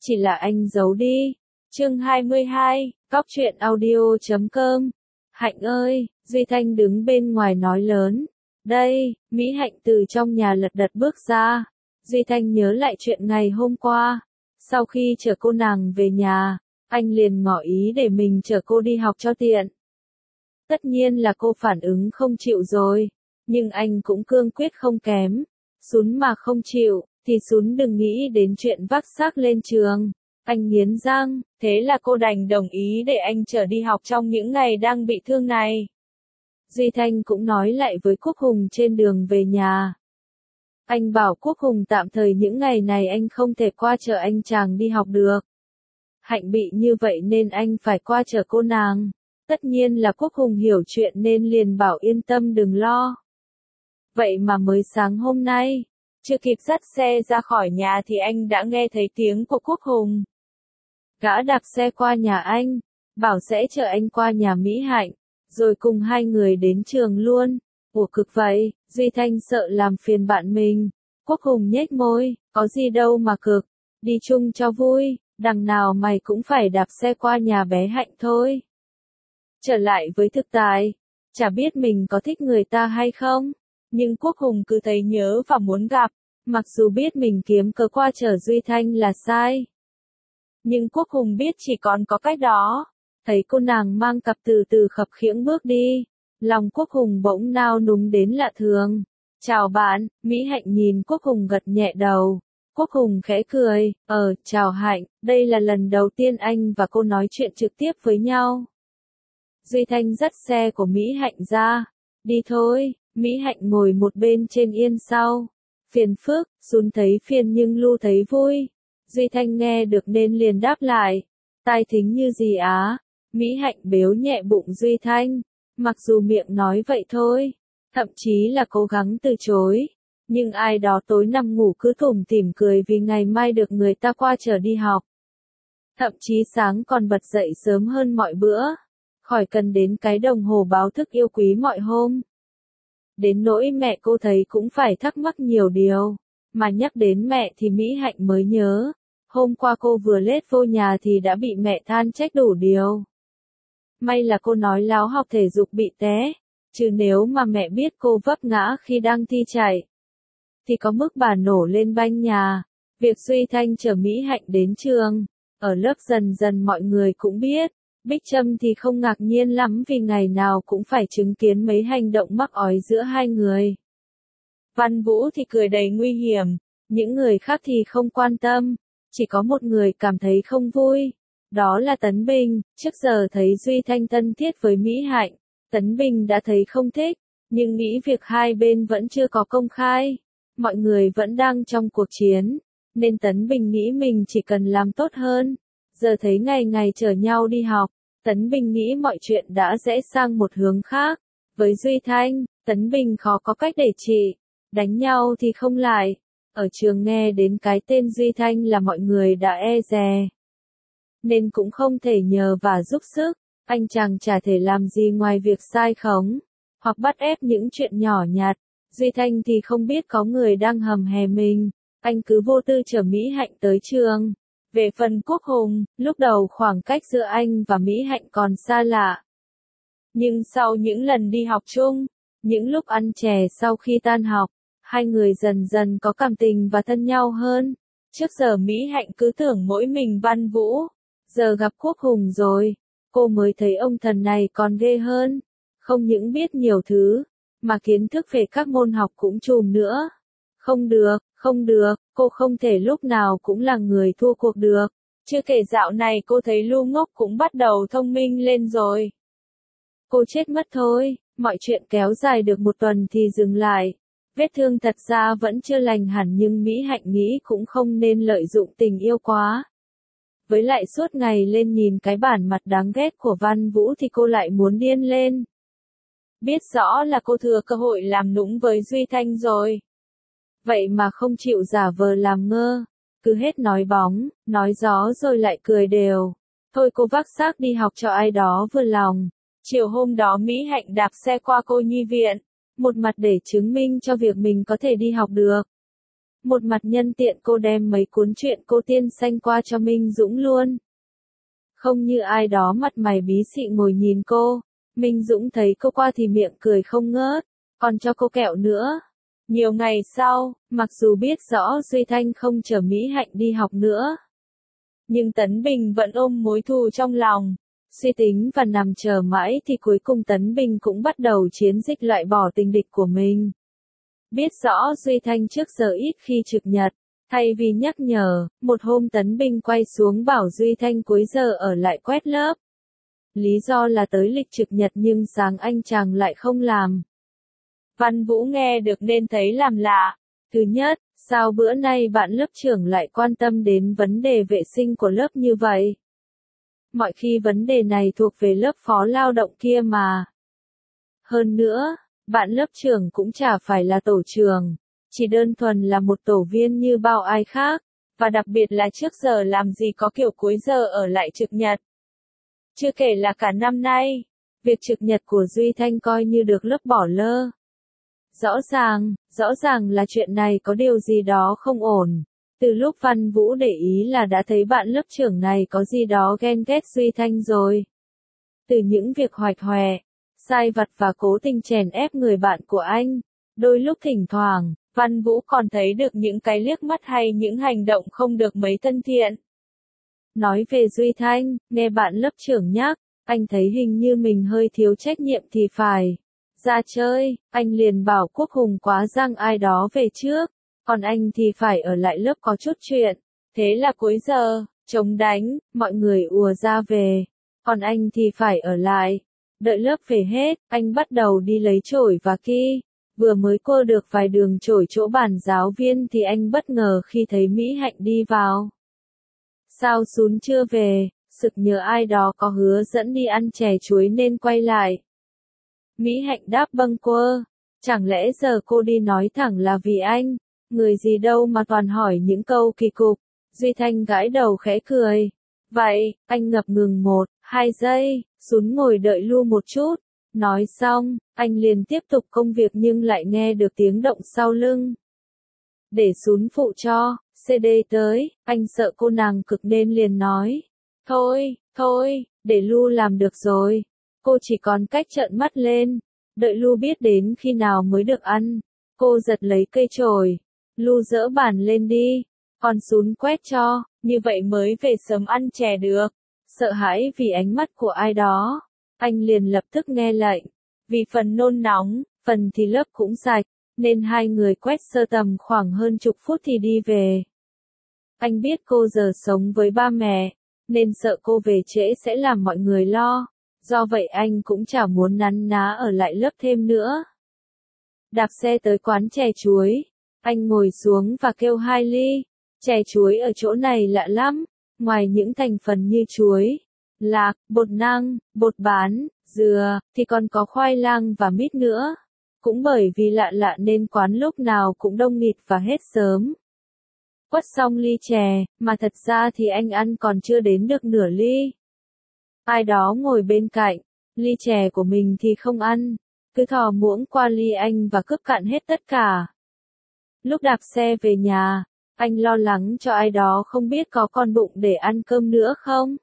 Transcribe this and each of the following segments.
chỉ là anh giấu đi. Chương 22, Góc truyện audio.com. Hạnh ơi, Duy Thanh đứng bên ngoài nói lớn. Đây, Mỹ Hạnh từ trong nhà lật đật bước ra. Duy Thanh nhớ lại chuyện ngày hôm qua. Sau khi chở cô nàng về nhà, anh liền ngỏ ý để mình chở cô đi học cho tiện. Tất nhiên là cô phản ứng không chịu rồi, nhưng anh cũng cương quyết không kém. Sún mà không chịu, thì Sún đừng nghĩ đến chuyện vác xác lên trường. Anh nghiến răng, thế là cô đành đồng ý để anh chở đi học trong những ngày đang bị thương này. Duy Thanh cũng nói lại với Quốc Hùng trên đường về nhà. Anh bảo Quốc Hùng tạm thời những ngày này anh không thể qua chở anh chàng đi học được. Hạnh bị như vậy nên anh phải qua chở cô nàng. Tất nhiên là Quốc Hùng hiểu chuyện nên liền bảo yên tâm đừng lo. Vậy mà mới sáng hôm nay, chưa kịp dắt xe ra khỏi nhà thì anh đã nghe thấy tiếng của Quốc Hùng. Gã đạp xe qua nhà anh, bảo sẽ chở anh qua nhà Mỹ Hạnh, rồi cùng hai người đến trường luôn. Ủa cực vậy, Duy Thanh sợ làm phiền bạn mình. Quốc Hùng nhếch môi, có gì đâu mà cực, đi chung cho vui, đằng nào mày cũng phải đạp xe qua nhà bé Hạnh thôi. Trở lại với thực tại, chả biết mình có thích người ta hay không, nhưng Quốc Hùng cứ thấy nhớ và muốn gặp, mặc dù biết mình kiếm cớ qua chở Duy Thanh là sai. Nhưng Quốc Hùng biết chỉ còn có cách đó. Thấy cô nàng mang cặp từ từ khập khiễng bước đi, lòng Quốc Hùng bỗng nao núng đến lạ thường. Chào bạn, Mỹ Hạnh nhìn Quốc Hùng gật nhẹ đầu. Quốc Hùng khẽ cười, chào Hạnh, đây là lần đầu tiên anh và cô nói chuyện trực tiếp với nhau. Duy Thanh dắt xe của Mỹ Hạnh ra. Đi thôi, Mỹ Hạnh ngồi một bên trên yên sau. Phiền phức, Sún thấy phiền nhưng Lu thấy vui. Duy Thanh nghe được nên liền đáp lại. Tai thính như gì á? Mỹ Hạnh bếu nhẹ bụng Duy Thanh. Mặc dù miệng nói vậy thôi, thậm chí là cố gắng từ chối. Nhưng ai đó tối nằm ngủ cứ tủm tỉm cười vì ngày mai được người ta qua chở đi học. Thậm chí sáng còn bật dậy sớm hơn mọi bữa. Khỏi cần đến cái đồng hồ báo thức yêu quý mọi hôm. Đến nỗi mẹ cô thấy cũng phải thắc mắc nhiều điều. Mà nhắc đến mẹ thì Mỹ Hạnh mới nhớ. Hôm qua cô vừa lết vô nhà thì đã bị mẹ than trách đủ điều. May là cô nói láo học thể dục bị té. Chứ nếu mà mẹ biết cô vấp ngã khi đang thi chạy, thì có mức bà nổ lên banh nhà. Việc Duy Thanh chở Mỹ Hạnh đến trường, ở lớp dần dần mọi người cũng biết. Bích Trâm thì không ngạc nhiên lắm vì ngày nào cũng phải chứng kiến mấy hành động mắc ói giữa hai người. Văn Vũ thì cười đầy nguy hiểm, những người khác thì không quan tâm, chỉ có một người cảm thấy không vui. Đó là Tấn Bình, trước giờ thấy Duy Thanh thân thiết với Mỹ Hạnh, Tấn Bình đã thấy không thích, nhưng nghĩ việc hai bên vẫn chưa có công khai, mọi người vẫn đang trong cuộc chiến, nên Tấn Bình nghĩ mình chỉ cần làm tốt hơn. Giờ thấy ngày ngày chở nhau đi học, Tấn Bình nghĩ mọi chuyện đã rẽ sang một hướng khác. Với Duy Thanh, Tấn Bình khó có cách để trị, đánh nhau thì không lại. Ở trường nghe đến cái tên Duy Thanh là mọi người đã e dè. Nên cũng không thể nhờ và giúp sức, anh chàng chả thể làm gì ngoài việc sai khống, hoặc bắt ép những chuyện nhỏ nhặt. Duy Thanh thì không biết có người đang hầm hè mình, anh cứ vô tư chở Mỹ Hạnh tới trường. Về phần Quốc Hùng, lúc đầu khoảng cách giữa anh và Mỹ Hạnh còn xa lạ. Nhưng sau những lần đi học chung, những lúc ăn chè sau khi tan học, hai người dần dần có cảm tình và thân nhau hơn. Trước giờ Mỹ Hạnh cứ tưởng mỗi mình Văn Vũ, giờ gặp Quốc Hùng rồi, cô mới thấy ông thần này còn ghê hơn. Không những biết nhiều thứ, mà kiến thức về các môn học cũng trùm nữa. Không được, cô không thể lúc nào cũng là người thua cuộc được. Chưa kể dạo này cô thấy Lu Ngốc cũng bắt đầu thông minh lên rồi. Cô chết mất thôi, mọi chuyện kéo dài được một tuần thì dừng lại. Vết thương thật ra vẫn chưa lành hẳn nhưng Mỹ Hạnh nghĩ cũng không nên lợi dụng tình yêu quá. Với lại suốt ngày lên nhìn cái bản mặt đáng ghét của Văn Vũ thì cô lại muốn điên lên. Biết rõ là cô thừa cơ hội làm nũng với Duy Thanh rồi. Vậy mà không chịu giả vờ làm ngơ, cứ hết nói bóng, nói gió rồi lại cười đều. Thôi cô vác xác đi học cho ai đó vừa lòng. Chiều hôm đó Mỹ Hạnh đạp xe qua cô nhi viện, một mặt để chứng minh cho việc mình có thể đi học được. một mặt nhân tiện cô đem mấy cuốn truyện cô tiên xanh qua cho Minh Dũng luôn. Không như ai đó mặt mày bí xị ngồi nhìn cô, Minh Dũng thấy cô qua thì miệng cười không ngớt, còn cho cô kẹo nữa. Nhiều ngày sau, mặc dù biết rõ Duy Thanh không chở Mỹ Hạnh đi học nữa, nhưng Tấn Bình vẫn ôm mối thù trong lòng. Suy tính và nằm chờ mãi thì cuối cùng Tấn Bình cũng bắt đầu chiến dịch loại bỏ tình địch của mình. Biết rõ Duy Thanh trước giờ ít khi trực nhật, thay vì nhắc nhở, một hôm Tấn Bình quay xuống bảo Duy Thanh cuối giờ ở lại quét lớp. Lý do là tới lịch trực nhật nhưng sáng anh chàng lại không làm. Văn Vũ nghe được nên thấy làm lạ. Thứ nhất, sao bữa nay bạn lớp trưởng lại quan tâm đến vấn đề vệ sinh của lớp như vậy? Mọi khi vấn đề này thuộc về lớp phó lao động kia mà. Hơn nữa, bạn lớp trưởng cũng chả phải là tổ trưởng, chỉ đơn thuần là một tổ viên như bao ai khác, và đặc biệt là trước giờ làm gì có kiểu cuối giờ ở lại trực nhật. Chưa kể là cả năm nay, việc trực nhật của Duy Thanh coi như được lớp bỏ lơ. Rõ ràng là chuyện này có điều gì đó không ổn. Từ lúc Văn Vũ để ý là đã thấy bạn lớp trưởng này có gì đó ghen ghét Duy Thanh rồi. Từ những việc hoạch hoè, sai vặt và cố tình chèn ép người bạn của anh, đôi lúc thỉnh thoảng, Văn Vũ còn thấy được những cái liếc mắt hay những hành động không được mấy thân thiện. Nói về Duy Thanh, nghe bạn lớp trưởng nhắc, anh thấy hình như mình hơi thiếu trách nhiệm thì phải. Ra chơi, anh liền bảo Quốc Hùng quá giang ai đó về trước, còn anh thì phải ở lại lớp có chút chuyện. Thế là cuối giờ, chống đánh, mọi người ùa ra về, còn anh thì phải ở lại. Đợi lớp về hết, anh bắt đầu đi lấy chổi và ki. Vừa mới cô được vài đường chổi chỗ bàn giáo viên thì anh bất ngờ khi thấy Mỹ Hạnh đi vào. Sao Sún chưa về, sực nhớ ai đó có hứa dẫn đi ăn chè chuối nên quay lại. Mỹ Hạnh đáp bâng quơ, chẳng lẽ giờ cô đi nói thẳng là vì anh, người gì đâu mà toàn hỏi những câu kỳ cục. Duy Thanh gãi đầu khẽ cười. Vậy, anh ngập ngừng 1-2 giây, Sún ngồi đợi Lu một chút. Nói xong, anh liền tiếp tục công việc nhưng lại nghe được tiếng động sau lưng. Để Sún phụ cho, CD tới, anh sợ cô nàng cực nên liền nói. Thôi, để Lu làm được rồi. Cô chỉ còn cách trợn mắt lên, đợi Lu biết đến khi nào mới được ăn. Cô giật lấy cây chổi. Lu dỡ bàn lên đi, còn Sún quét cho, như vậy mới về sớm ăn chè được. Sợ hãi vì ánh mắt của ai đó, anh liền lập tức nghe lệnh. Vì phần nôn nóng, phần thì lớp cũng sạch, nên hai người quét sơ tầm khoảng hơn chục phút thì đi về. Anh biết cô giờ sống với ba mẹ, nên sợ cô về trễ sẽ làm mọi người lo. Do vậy anh cũng chả muốn nắn ná ở lại lớp thêm nữa. Đạp xe tới quán chè chuối, anh ngồi xuống và kêu 2 ly. Chè chuối ở chỗ này lạ lắm, ngoài những thành phần như chuối, lạc, bột năng, bột bán, dừa, thì còn có khoai lang và mít nữa. Cũng bởi vì lạ nên quán lúc nào cũng đông nghịt và hết sớm. Quất xong ly chè, mà thật ra thì anh ăn còn chưa đến được nửa ly. Ai đó ngồi bên cạnh, ly chè của mình thì không ăn, cứ thò muỗng qua ly anh và cướp cạn hết tất cả. Lúc đạp xe về nhà, anh lo lắng cho ai đó không biết có còn bụng để ăn cơm nữa không.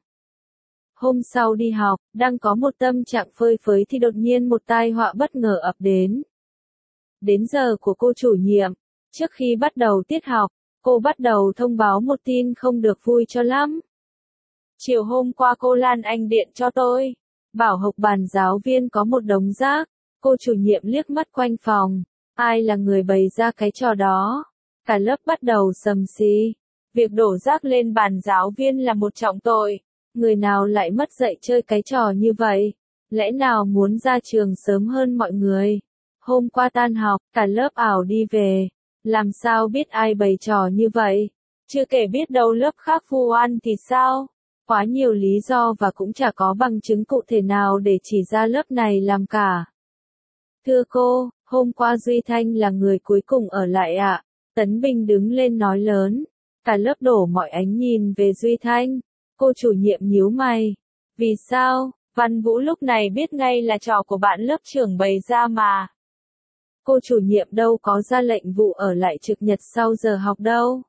Hôm sau đi học, đang có một tâm trạng phơi phới thì đột nhiên một tai họa bất ngờ ập đến. Đến giờ của cô chủ nhiệm, trước khi bắt đầu tiết học, cô bắt đầu thông báo một tin không được vui cho lắm. Chiều hôm qua cô Lan Anh điện cho tôi, bảo học bàn giáo viên có một đống rác. Cô chủ nhiệm liếc mắt quanh phòng, ai là người bày ra cái trò đó? Cả lớp bắt đầu sầm xì. Việc đổ rác lên bàn giáo viên là một trọng tội. Người nào lại mất dạy chơi cái trò như vậy? Lẽ nào muốn ra trường sớm hơn mọi người? Hôm qua tan học, cả lớp ảo đi về. Làm sao biết ai bày trò như vậy? Chưa kể biết đâu lớp khác vu oan thì sao? Quá nhiều lý do và cũng chả có bằng chứng cụ thể nào để chỉ ra lớp này làm cả. Thưa cô, hôm qua Duy Thanh là người cuối cùng ở lại ạ. Tấn Bình đứng lên nói lớn. Cả lớp đổ mọi ánh nhìn về Duy Thanh. Cô chủ nhiệm nhíu mày. Vì sao? Văn Vũ lúc này biết ngay là trò của bạn lớp trưởng bày ra mà. cô chủ nhiệm đâu có ra lệnh vụ ở lại trực nhật sau giờ học đâu.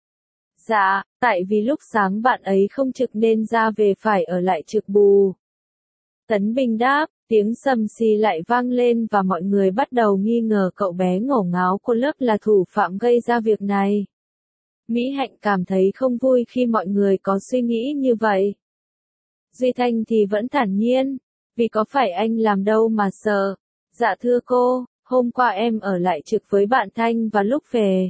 Dạ, tại vì lúc sáng bạn ấy không trực nên ra về phải ở lại trực bù. Tấn Bình đáp, tiếng sầm xì lại vang lên và mọi người bắt đầu nghi ngờ cậu bé ngổ ngáo của lớp là thủ phạm gây ra việc này. Mỹ Hạnh cảm thấy không vui khi mọi người có suy nghĩ như vậy. Duy Thanh thì vẫn thản nhiên, vì có phải anh làm đâu mà sợ. Dạ thưa cô, hôm qua em ở lại trực với bạn Thanh và lúc về.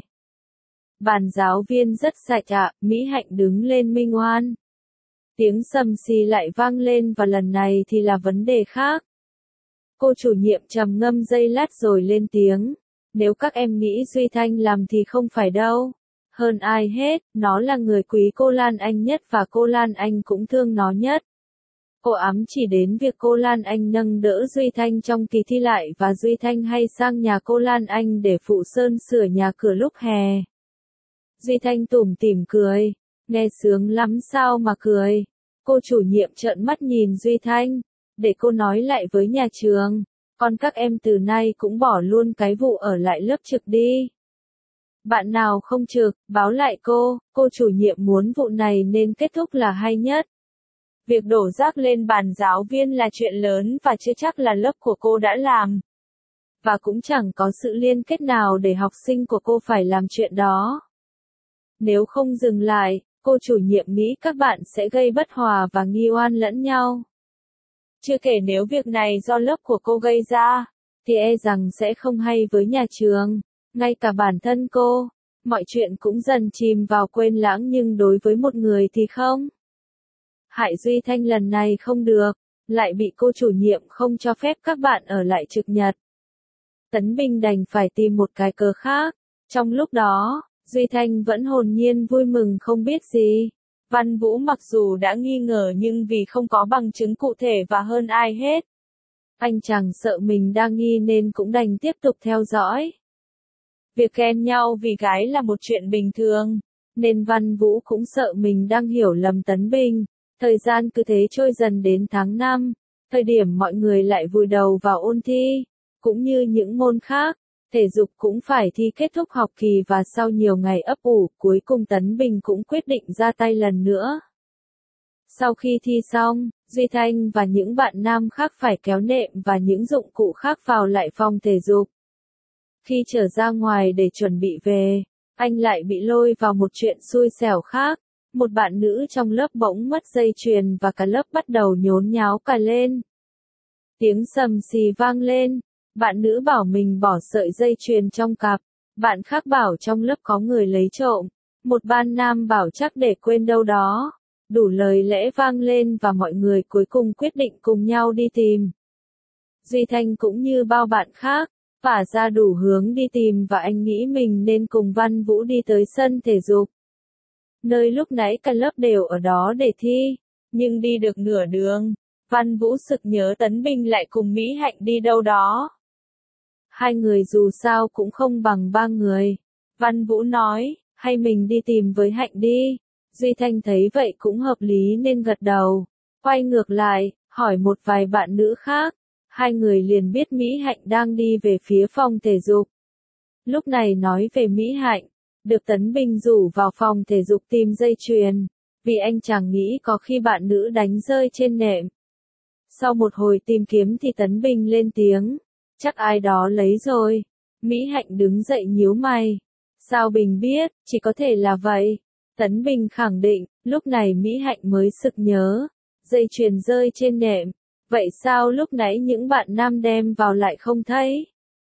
Bàn giáo viên rất sạch ạ, Mỹ Hạnh đứng lên minh oan. Tiếng sầm xì lại vang lên và lần này thì là vấn đề khác. Cô chủ nhiệm trầm ngâm giây lát rồi lên tiếng. Nếu các em nghĩ Duy Thanh làm thì không phải đâu. Hơn ai hết, nó là người quý cô Lan Anh nhất và cô Lan Anh cũng thương nó nhất. Cô ám chỉ đến việc cô Lan Anh nâng đỡ Duy Thanh trong kỳ thi lại và Duy Thanh hay sang nhà cô Lan Anh để phụ sơn sửa nhà cửa lúc hè. Duy Thanh tủm tỉm cười, nghe sướng lắm sao mà cười. Cô chủ nhiệm trợn mắt nhìn Duy Thanh, để cô nói lại với nhà trường, còn các em từ nay cũng bỏ luôn cái vụ ở lại lớp trực đi. Bạn nào không trực, báo lại cô chủ nhiệm muốn vụ này nên kết thúc là hay nhất. Việc đổ rác lên bàn giáo viên là chuyện lớn và chưa chắc là lớp của cô đã làm. Và cũng chẳng có sự liên kết nào để học sinh của cô phải làm chuyện đó. Nếu không dừng lại, cô chủ nhiệm nghĩ các bạn sẽ gây bất hòa và nghi oan lẫn nhau. Chưa kể nếu việc này do lớp của cô gây ra, thì e rằng sẽ không hay với nhà trường, ngay cả bản thân cô. Mọi chuyện cũng dần chìm vào quên lãng nhưng đối với một người thì không. Hại Duy Thanh lần này không được, lại bị cô chủ nhiệm không cho phép các bạn ở lại trực nhật. Tấn Bình đành phải tìm một cái cớ khác. Trong lúc đó, Duy Thanh vẫn hồn nhiên vui mừng không biết gì. Văn Vũ mặc dù đã nghi ngờ nhưng vì không có bằng chứng cụ thể và hơn ai hết, anh chẳng sợ mình đang nghi nên cũng đành tiếp tục theo dõi. Việc ghen nhau vì gái là một chuyện bình thường, nên Văn Vũ cũng sợ mình đang hiểu lầm Tấn Bình. Thời gian cứ thế trôi dần đến tháng 5, thời điểm mọi người lại vùi đầu vào ôn thi, cũng như những môn khác. Thể dục cũng phải thi kết thúc học kỳ và sau nhiều ngày ấp ủ, cuối cùng Tấn Bình cũng quyết định ra tay lần nữa. Sau khi thi xong, Duy Thanh và những bạn nam khác phải kéo nệm và những dụng cụ khác vào lại phòng thể dục. Khi trở ra ngoài để chuẩn bị về, anh lại bị lôi vào một chuyện xui xẻo khác. Một bạn nữ trong lớp bỗng mất dây chuyền và cả lớp bắt đầu nhốn nháo cả lên. Tiếng sầm xì vang lên. Bạn nữ bảo mình bỏ sợi dây chuyền trong cặp, bạn khác bảo trong lớp có người lấy trộm, một ban nam bảo chắc để quên đâu đó. Đủ lời lẽ vang lên và mọi người cuối cùng quyết định cùng nhau đi tìm. Duy Thanh cũng như bao bạn khác, vả ra đủ hướng đi tìm và anh nghĩ mình nên cùng Văn Vũ đi tới sân thể dục. Nơi lúc nãy cả lớp đều ở đó để thi, nhưng đi được nửa đường, Văn Vũ sực nhớ Tấn Bình lại cùng Mỹ Hạnh đi đâu đó. Hai người dù sao cũng không bằng ba người. Văn Vũ nói, hay mình đi tìm với Hạnh đi. Duy Thanh thấy vậy cũng hợp lý nên gật đầu. Quay ngược lại, hỏi một vài bạn nữ khác. Hai người liền biết Mỹ Hạnh đang đi về phía phòng thể dục. Lúc này nói về Mỹ Hạnh, được Tấn Bình rủ vào phòng thể dục tìm dây chuyền, vì anh chẳng nghĩ có khi bạn nữ đánh rơi trên nệm. Sau một hồi tìm kiếm thì Tấn Bình lên tiếng. Chắc ai đó lấy rồi. Mỹ Hạnh đứng dậy nhíu mày. Sao Bình biết, chỉ có thể là vậy. Tấn Bình khẳng định, lúc này Mỹ Hạnh mới sực nhớ. Dây chuyền rơi trên nệm. Vậy sao lúc nãy những bạn nam đem vào lại không thấy?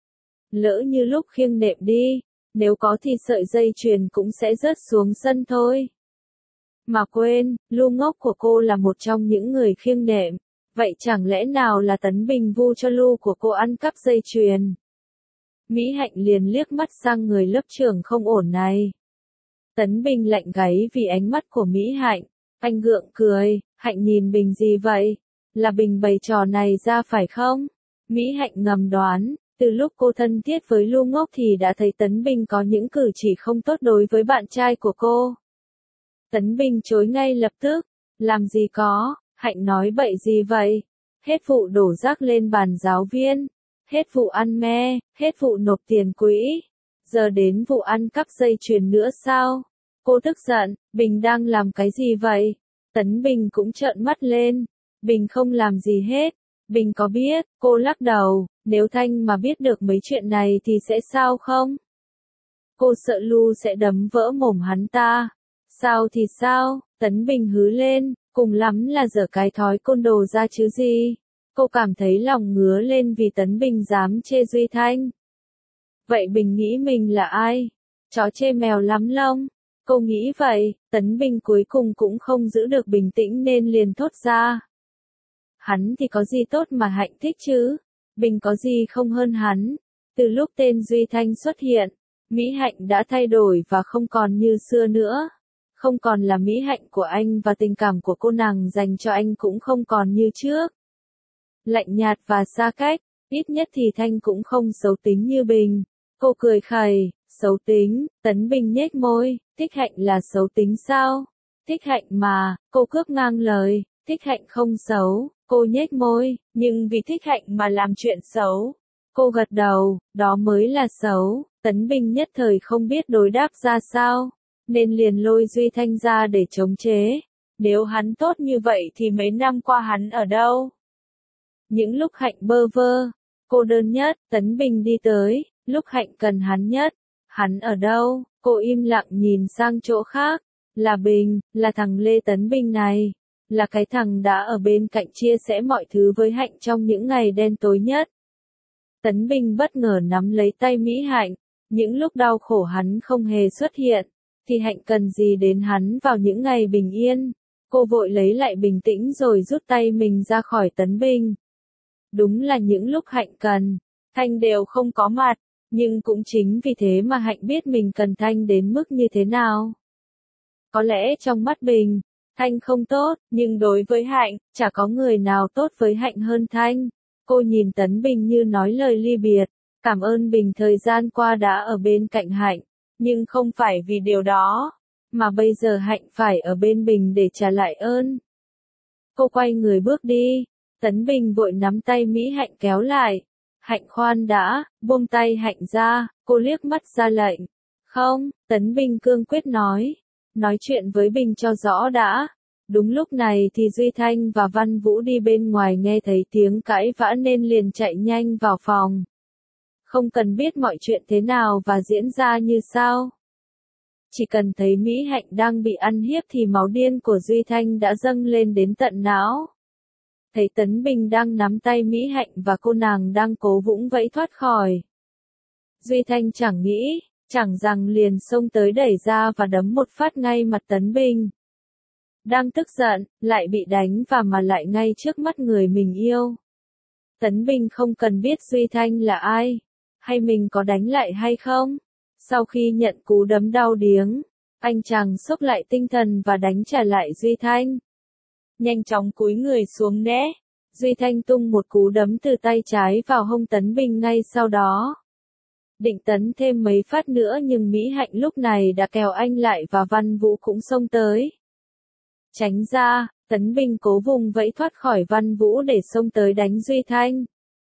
Lỡ như lúc khiêng nệm đi, nếu có thì sợi dây chuyền cũng sẽ rớt xuống sân thôi. Mà quên, Lu ngốc của cô là một trong những người khiêng nệm. Vậy chẳng lẽ nào là Tấn Bình vu cho Lu của cô ăn cắp dây chuyền? Mỹ Hạnh liền liếc mắt sang người lớp trưởng không ổn này. Tấn Bình lạnh gáy vì ánh mắt của Mỹ Hạnh. Anh gượng cười, Hạnh nhìn Bình gì vậy? Là Bình bày trò này ra phải không? Mỹ Hạnh ngầm đoán, từ lúc cô thân thiết với Lu ngốc thì đã thấy Tấn Bình có những cử chỉ không tốt đối với bạn trai của cô. Tấn Bình chối ngay lập tức, làm gì có. Hạnh nói bậy gì vậy? Hết vụ đổ rác lên bàn giáo viên, hết vụ ăn me, hết vụ nộp tiền quỹ. Giờ đến vụ ăn cắp dây chuyền nữa sao? Cô tức giận, Bình đang làm cái gì vậy? Tấn Bình cũng trợn mắt lên. Bình không làm gì hết. Bình có biết, cô lắc đầu, nếu Thanh mà biết được mấy chuyện này thì sẽ sao không? Cô sợ Lu sẽ đấm vỡ mồm hắn ta. Sao thì sao, Tấn Bình hứ lên, cùng lắm là giở cái thói côn đồ ra chứ gì. Cô cảm thấy lòng ngứa lên vì Tấn Bình dám chê Duy Thanh. Vậy Bình nghĩ mình là ai? Chó chê mèo lắm lông. Cô nghĩ vậy, Tấn Bình cuối cùng cũng không giữ được bình tĩnh nên liền thốt ra. Hắn thì có gì tốt mà Hạnh thích chứ? Bình có gì không hơn hắn? Từ lúc tên Duy Thanh xuất hiện, Mỹ Hạnh đã thay đổi và không còn như xưa nữa. Không còn là Mỹ Hạnh của anh và tình cảm của cô nàng dành cho anh cũng không còn như trước. Lạnh nhạt và xa cách, ít nhất thì Thanh cũng không xấu tính như Bình. Cô cười khẩy, xấu tính, Tấn Bình nhếch môi, Thích Hạnh là xấu tính sao? Thích Hạnh mà, cô cướp ngang lời, Thích Hạnh không xấu, cô nhếch môi, nhưng vì Thích Hạnh mà làm chuyện xấu. Cô gật đầu, đó mới là xấu, Tấn Bình nhất thời không biết đối đáp ra sao, nên liền lôi Duy Thanh ra để chống chế. Nếu hắn tốt như vậy thì mấy năm qua hắn ở đâu? Những lúc Hạnh bơ vơ, cô đơn nhất, Tấn Bình đi tới, lúc Hạnh cần hắn nhất, hắn ở đâu? Cô im lặng nhìn sang chỗ khác, là Bình, là thằng Lê Tấn Bình này, là cái thằng đã ở bên cạnh chia sẻ mọi thứ với Hạnh trong những ngày đen tối nhất. Tấn Bình bất ngờ nắm lấy tay Mỹ Hạnh, những lúc đau khổ hắn không hề xuất hiện, thì Hạnh cần gì đến hắn vào những ngày bình yên. Cô vội lấy lại bình tĩnh rồi rút tay mình ra khỏi Tấn Bình. Đúng là những lúc Hạnh cần, Thanh đều không có mặt, nhưng cũng chính vì thế mà Hạnh biết mình cần Thanh đến mức như thế nào. Có lẽ trong mắt Bình, Thanh không tốt, nhưng đối với Hạnh, chả có người nào tốt với Hạnh hơn Thanh. Cô nhìn Tấn Bình như nói lời ly biệt, cảm ơn Bình thời gian qua đã ở bên cạnh Hạnh, nhưng không phải vì điều đó, mà bây giờ Hạnh phải ở bên Bình để trả lại ơn. Cô quay người bước đi, Tấn Bình vội nắm tay Mỹ Hạnh kéo lại. Hạnh khoan đã, buông tay Hạnh ra, cô liếc mắt ra lệnh. Không, Tấn Bình cương quyết nói chuyện với Bình cho rõ đã. Đúng lúc này thì Duy Thanh và Văn Vũ đi bên ngoài nghe thấy tiếng cãi vã nên liền chạy nhanh vào phòng. Không cần biết mọi chuyện thế nào và diễn ra như sao. Chỉ cần thấy Mỹ Hạnh đang bị ăn hiếp thì máu điên của Duy Thanh đã dâng lên đến tận não. Thấy Tấn Bình đang nắm tay Mỹ Hạnh và cô nàng đang cố vũng vẫy thoát khỏi. Duy Thanh chẳng nghĩ, chẳng rằng liền xông tới đẩy ra và đấm một phát ngay mặt Tấn Bình. Đang tức giận, lại bị đánh và mà lại ngay trước mắt người mình yêu. Tấn Bình không cần biết Duy Thanh là ai, hay mình có đánh lại hay không. Sau khi nhận cú đấm đau điếng, anh chàng xốc lại tinh thần và đánh trả lại Duy Thanh. Nhanh chóng cúi người xuống né. Duy Thanh tung một cú đấm từ tay trái vào hông Tấn Bình ngay sau đó. Định tấn thêm mấy phát nữa nhưng Mỹ Hạnh lúc này đã kéo anh lại và Văn Vũ cũng xông tới. Tránh ra, Tấn Bình cố vùng vẫy thoát khỏi Văn Vũ để xông tới đánh Duy Thanh.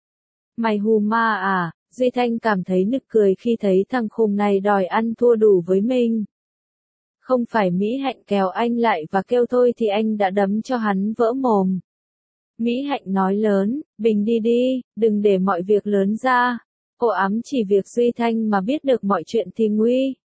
Mày hù ma à? Duy Thanh cảm thấy nực cười khi thấy thằng khùng này đòi ăn thua đủ với mình. Không phải Mỹ Hạnh kéo anh lại và kêu thôi thì anh đã đấm cho hắn vỡ mồm. Mỹ Hạnh nói lớn, Bình đi đi, đừng để mọi việc lớn ra. Cô ám chỉ việc Duy Thanh mà biết được mọi chuyện thì nguy.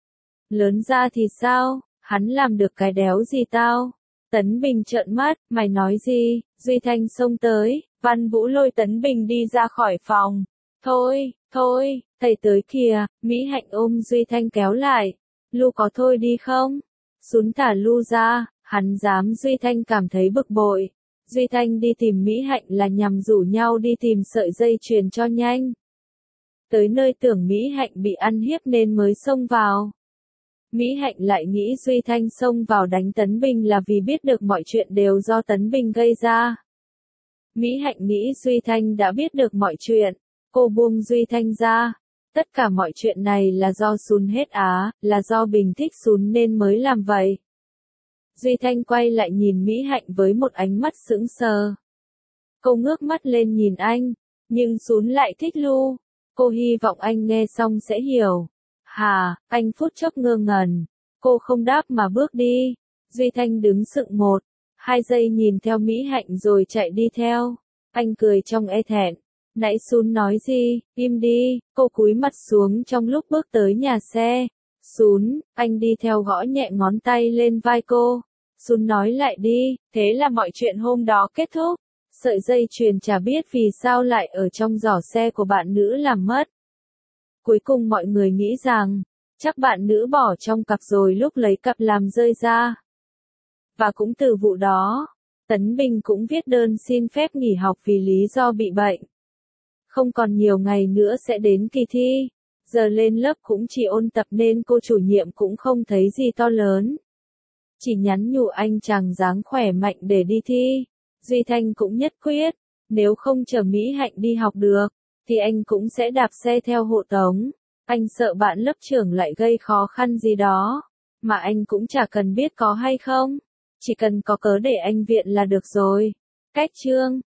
Lớn ra thì sao, hắn làm được cái đéo gì tao? Tấn Bình trợn mắt, mày nói gì? Duy Thanh xông tới, Văn Vũ lôi Tấn Bình đi ra khỏi phòng. Thôi, thầy tới kìa, Mỹ Hạnh ôm Duy Thanh kéo lại. Lu có thôi đi không? Xún thả Lu ra, hắn dám. Duy Thanh cảm thấy bực bội. Duy Thanh đi tìm Mỹ Hạnh là nhằm rủ nhau đi tìm sợi dây chuyền cho nhanh. Tới nơi tưởng Mỹ Hạnh bị ăn hiếp nên mới xông vào. Mỹ Hạnh lại nghĩ Duy Thanh xông vào đánh Tấn Bình là vì biết được mọi chuyện đều do Tấn Bình gây ra. Mỹ Hạnh nghĩ Duy Thanh đã biết được mọi chuyện. Cô buông Duy Thanh ra. Tất cả mọi chuyện này là do Sun hết á, là do Bình thích Sun nên mới làm vậy. Duy Thanh quay lại nhìn Mỹ Hạnh với một ánh mắt sững sờ. Cô ngước mắt lên nhìn anh. Nhưng Sún lại thích Lu. Cô hy vọng anh nghe xong sẽ hiểu. Hà, anh phút chốc ngơ ngẩn. Cô không đáp mà bước đi. Duy Thanh đứng sững 1, 2 giây nhìn theo Mỹ Hạnh rồi chạy đi theo. Anh cười trong e thẹn. Nãy Sún nói gì, im đi, cô cúi mặt xuống trong lúc bước tới nhà xe. Sún, anh đi theo gõ nhẹ ngón tay lên vai cô. Sún nói lại đi, thế là mọi chuyện hôm đó kết thúc. Sợi dây chuyền chả biết vì sao lại ở trong giỏ xe của bạn nữ làm mất. Cuối cùng mọi người nghĩ rằng, chắc bạn nữ bỏ trong cặp rồi lúc lấy cặp làm rơi ra. Và cũng từ vụ đó, Tấn Bình cũng viết đơn xin phép nghỉ học vì lý do bị bệnh. Không còn nhiều ngày nữa sẽ đến kỳ thi, giờ lên lớp cũng chỉ ôn tập nên cô chủ nhiệm cũng không thấy gì to lớn. Chỉ nhắn nhủ anh chàng dáng khỏe mạnh để đi thi. Duy Thanh cũng nhất quyết, nếu không chở Mỹ Hạnh đi học được, thì anh cũng sẽ đạp xe theo hộ tống. Anh sợ bạn lớp trưởng lại gây khó khăn gì đó, mà anh cũng chả cần biết có hay không. Chỉ cần có cớ để anh viện là được rồi. Cách chương